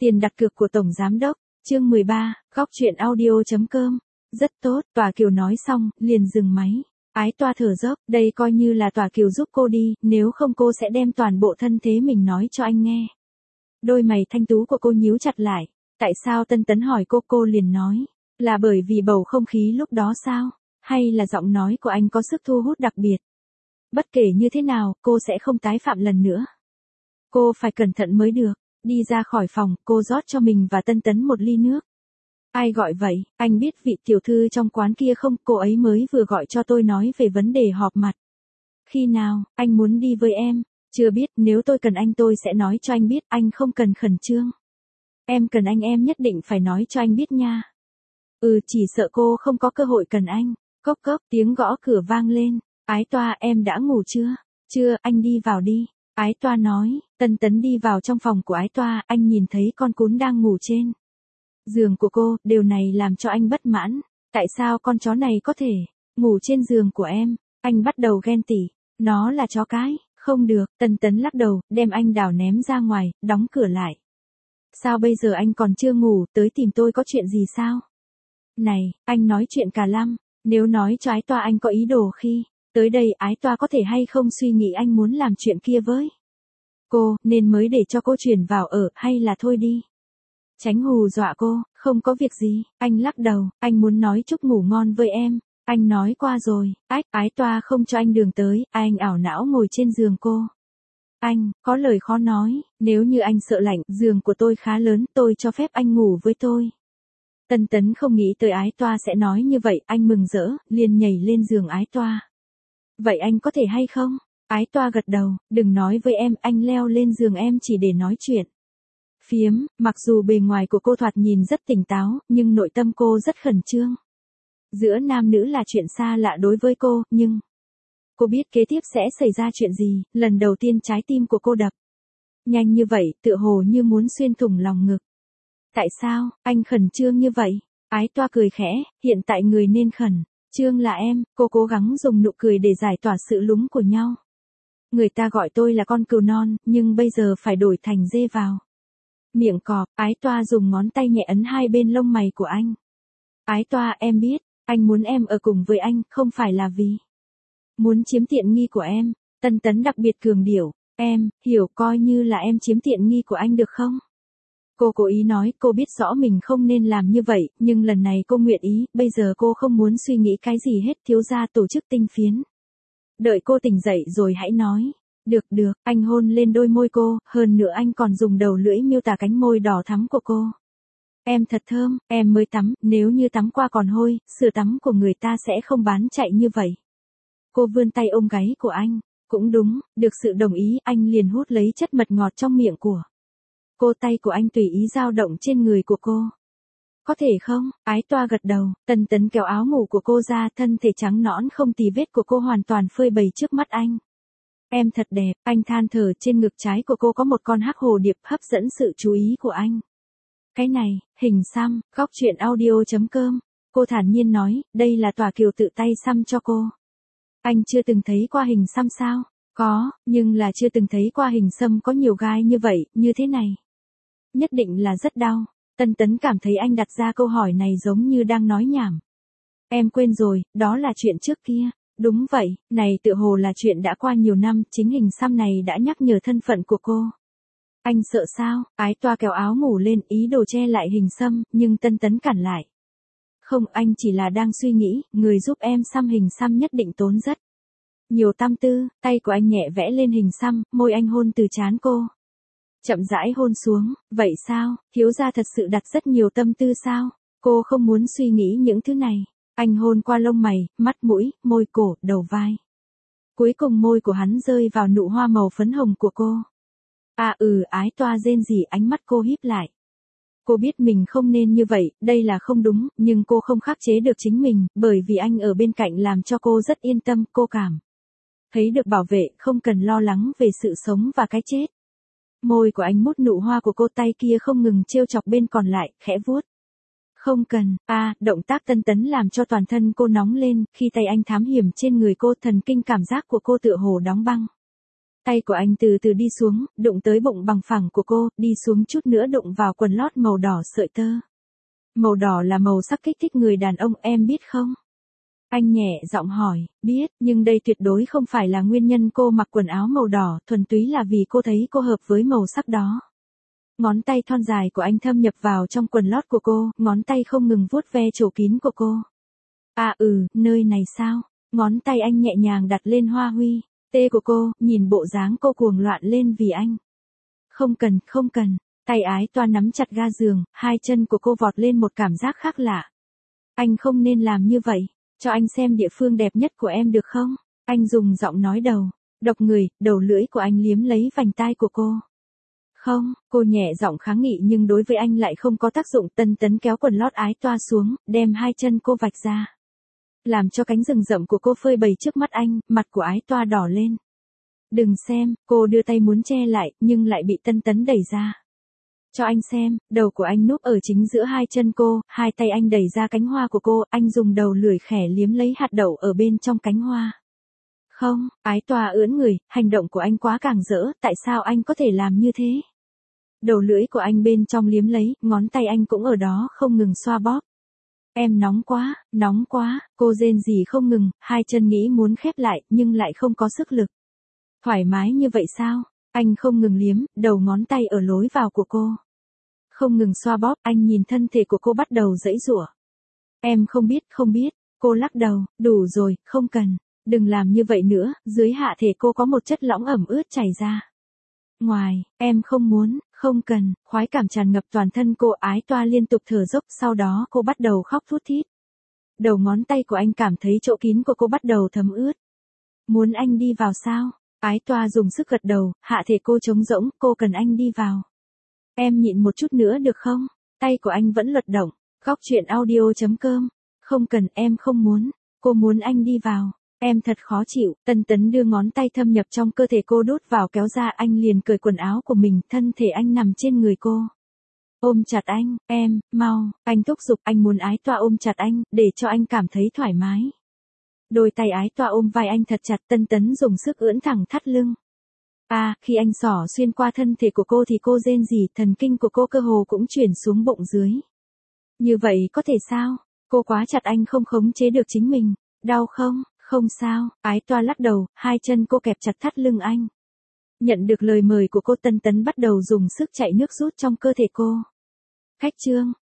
Tiền đặt cược của Tổng Giám Đốc, chương 13, góc truyện audio.com. Rất tốt, Tòa Kiều nói xong, liền dừng máy. Ái Toa thở dốc, đây coi như là Tòa Kiều giúp cô đi, nếu không cô sẽ đem toàn bộ thân thế mình nói cho anh nghe. Đôi mày thanh tú của cô nhíu chặt lại. Tại sao Tân Tấn hỏi cô liền nói. Là bởi vì bầu không khí lúc đó sao? Hay là giọng nói của anh có sức thu hút đặc biệt? Bất kể như thế nào, cô sẽ không tái phạm lần nữa. Cô phải cẩn thận mới được. Đi ra khỏi phòng, cô rót cho mình và Tân Tấn một ly nước. Ai gọi vậy, anh biết vị tiểu thư trong quán kia không, cô ấy mới vừa gọi cho tôi nói về vấn đề họp mặt. Khi nào, anh muốn đi với em? Chưa biết, nếu tôi cần anh tôi sẽ nói cho anh biết, anh không cần khẩn trương. Em cần anh em nhất định phải nói cho anh biết nha. Chỉ sợ cô không có cơ hội cần anh. Cốc cốc, tiếng gõ cửa vang lên. Ái Toa, em đã ngủ chưa? Chưa, anh đi vào đi. Ái Toa nói. Tân Tấn đi vào trong phòng của Ái Toa, anh nhìn thấy con cún đang ngủ trên giường của cô, điều này làm cho anh bất mãn. Tại sao con chó này có thể ngủ trên giường của em? Anh bắt đầu ghen tị. Nó là chó cái, không được. Tân Tấn lắc đầu, đem anh đào ném ra ngoài, đóng cửa lại. Sao bây giờ anh còn chưa ngủ, tới tìm tôi có chuyện gì sao? Này, anh nói chuyện cả lăm, nếu nói cho Ái Toa anh có ý đồ khi tới đây, Ái Toa có thể hay không suy nghĩ anh muốn làm chuyện kia với cô, nên mới để cho cô chuyển vào ở, hay là thôi đi. Tránh hù dọa cô, không có việc gì, anh lắc đầu, anh muốn nói chúc ngủ ngon với em, anh nói qua rồi, Ái Toa không cho anh đường tới, anh ảo não ngồi trên giường cô. Anh, có lời khó nói, nếu như anh sợ lạnh, giường của tôi khá lớn, tôi cho phép anh ngủ với tôi. Tân Tấn không nghĩ tới Ái Toa sẽ nói như vậy, anh mừng rỡ, liền nhảy lên giường Ái Toa. Vậy anh có thể hay không? Ái Toa gật đầu, đừng nói với em, anh leo lên giường em chỉ để nói chuyện phiếm, mặc dù bề ngoài của cô thoạt nhìn rất tỉnh táo, nhưng nội tâm cô rất khẩn trương. Giữa nam nữ là chuyện xa lạ đối với cô, nhưng cô biết kế tiếp sẽ xảy ra chuyện gì, lần đầu tiên trái tim của cô đập nhanh như vậy, tựa hồ như muốn xuyên thủng lòng ngực. Tại sao, anh khẩn trương như vậy? Ái Toa cười khẽ, hiện tại người nên khẩn trương là em, cô cố gắng dùng nụ cười để giải tỏa sự lúng của nhau. Người ta gọi tôi là con cừu non, nhưng bây giờ phải đổi thành dê vào miệng cọp. Ái Toa dùng ngón tay nhẹ ấn hai bên lông mày của anh. Ái Toa, em biết, anh muốn em ở cùng với anh, không phải là vì muốn chiếm tiện nghi của em. Tân Tấn đặc biệt cường điệu, em, hiểu, coi như là em chiếm tiện nghi của anh được không? Cô cố ý nói, cô biết rõ mình không nên làm như vậy, nhưng lần này cô nguyện ý, bây giờ cô không muốn suy nghĩ cái gì hết, thiếu gia tổ chức tinh phiến. Đợi cô tỉnh dậy rồi hãy nói. Được, anh hôn lên đôi môi cô, hơn nữa anh còn dùng đầu lưỡi miêu tả cánh môi đỏ thắm của cô. Em thật thơm, em mới tắm, nếu như tắm qua còn hôi, sữa tắm của người ta sẽ không bán chạy như vậy. Cô vươn tay ôm gáy của anh, cũng đúng, được sự đồng ý, anh liền hút lấy chất mật ngọt trong miệng của cô, tay của anh tùy ý dao động trên người của cô. Có thể không? Ái Toa gật đầu, Tân Tấn kéo áo ngủ của cô ra, thân thể trắng nõn không tì vết của cô hoàn toàn phơi bày trước mắt anh. Em thật đẹp, anh than thở, trên ngực trái của cô có một con hắc hồ điệp hấp dẫn sự chú ý của anh. Cái này, hình xăm, góc truyện audio.com. Cô thản nhiên nói, đây là Tòa Kiều tự tay xăm cho cô. Anh chưa từng thấy qua hình xăm sao? Có, nhưng là chưa từng thấy qua hình xăm có nhiều gai như vậy, như thế này. Nhất định là rất đau. Tân Tấn cảm thấy anh đặt ra câu hỏi này giống như đang nói nhảm. Em quên rồi, đó là chuyện trước kia. Đúng vậy, này tựa hồ là chuyện đã qua nhiều năm, chính hình xăm này đã nhắc nhở thân phận của cô. Anh sợ sao? Ái Toa kéo áo ngủ lên, ý đồ che lại hình xăm, nhưng Tân Tấn cản lại. Không, anh chỉ là đang suy nghĩ, người giúp em xăm hình xăm nhất định tốn rất nhiều tâm tư. Tay của anh nhẹ vẽ lên hình xăm, môi anh hôn từ trán cô. Chậm rãi hôn xuống, vậy sao, thiếu gia thật sự đặt rất nhiều tâm tư sao? Cô không muốn suy nghĩ những thứ này. Anh hôn qua lông mày, mắt mũi, môi cổ, đầu vai. Cuối cùng môi của hắn rơi vào nụ hoa màu phấn hồng của cô. Ái Toa rên rỉ, ánh mắt cô híp lại. Cô biết mình không nên như vậy, đây là không đúng, nhưng cô không khắc chế được chính mình, bởi vì anh ở bên cạnh làm cho cô rất yên tâm, cô cảm thấy được bảo vệ, không cần lo lắng về sự sống và cái chết. Môi của anh mút nụ hoa của cô, tay kia không ngừng trêu chọc bên còn lại, khẽ vuốt. Không cần, động tác Tân Tấn làm cho toàn thân cô nóng lên, khi tay anh thám hiểm trên người cô, thần kinh cảm giác của cô tựa hồ đóng băng. Tay của anh từ từ đi xuống, đụng tới bụng bằng phẳng của cô, đi xuống chút nữa đụng vào quần lót màu đỏ sợi tơ. Màu đỏ là màu sắc kích thích người đàn ông, em biết không? Anh nhẹ giọng hỏi, biết, nhưng đây tuyệt đối không phải là nguyên nhân cô mặc quần áo màu đỏ, thuần túy là vì cô thấy cô hợp với màu sắc đó. Ngón tay thon dài của anh thâm nhập vào trong quần lót của cô, ngón tay không ngừng vuốt ve chỗ kín của cô. À nơi này sao? Ngón tay anh nhẹ nhàng đặt lên hoa huy, tê của cô, nhìn bộ dáng cô cuồng loạn lên vì anh. Không cần, không cần. Tay ái toa nắm chặt ga giường, hai chân của cô vọt lên một cảm giác khác lạ. Anh không nên làm như vậy, cho anh xem địa phương đẹp nhất của em được không? Anh dùng giọng nói độc người, đầu lưỡi của anh liếm lấy vành tai của cô. Không, cô nhẹ giọng kháng nghị nhưng đối với anh lại không có tác dụng. Tân Tấn kéo quần lót ái toa xuống, đem hai chân cô vạch ra. Làm cho cánh rừng rậm của cô phơi bày trước mắt anh, mặt của ái toa đỏ lên. Đừng xem, cô đưa tay muốn che lại, nhưng lại bị Tân Tấn đẩy ra. Cho anh xem, đầu của anh núp ở chính giữa hai chân cô, hai tay anh đẩy ra cánh hoa của cô, anh dùng đầu lưỡi khẽ liếm lấy hạt đậu ở bên trong cánh hoa. Không, ái toa ưỡn người, hành động của anh quá càng rỡ, tại sao anh có thể làm như thế? Đầu lưỡi của anh bên trong liếm lấy, ngón tay anh cũng ở đó không ngừng xoa bóp. Em nóng quá, cô rên rỉ không ngừng, hai chân nghĩ muốn khép lại, nhưng lại không có sức lực. Thoải mái như vậy sao? Anh không ngừng liếm, đầu ngón tay ở lối vào của cô. Không ngừng xoa bóp, anh nhìn thân thể của cô bắt đầu giãy giụa. Em không biết, cô lắc đầu, đủ rồi, không cần, đừng làm như vậy nữa, dưới hạ thể cô có một chất lỏng ẩm ướt chảy ra. Ngoài, em không muốn, không cần, khoái cảm tràn ngập toàn thân cô, ái toa liên tục thở dốc, sau đó cô bắt đầu khóc thút thít. Đầu ngón tay của anh cảm thấy chỗ kín của cô bắt đầu thấm ướt. Muốn anh đi vào sao? Ái toa dùng sức gật đầu, hạ thể cô trống rỗng, cô cần anh đi vào. Em nhịn một chút nữa được không? Tay của anh vẫn lật động. Góc chuyện audio.com. Không cần, em không muốn. Cô muốn anh đi vào. Em thật khó chịu. Tân Tấn đưa ngón tay thâm nhập trong cơ thể cô đút vào kéo ra, anh liền cởi quần áo của mình, thân thể anh nằm trên người cô. Ôm chặt anh, em, mau, anh thúc giục, anh muốn ái toa ôm chặt anh, để cho anh cảm thấy thoải mái. Đôi tay ái toa ôm vai anh thật chặt, Tân Tấn dùng sức ưỡn thẳng thắt lưng. Khi anh xỏ xuyên qua thân thể của cô thì cô rên rỉ, thần kinh của cô cơ hồ cũng chuyển xuống bụng dưới. Như vậy có thể sao? Cô quá chặt anh không khống chế được chính mình. Đau không? Không sao, ái toa lắc đầu, hai chân cô kẹp chặt thắt lưng anh. Nhận được lời mời của cô, Tân Tấn bắt đầu dùng sức chạy nước rút trong cơ thể cô. Khách trương,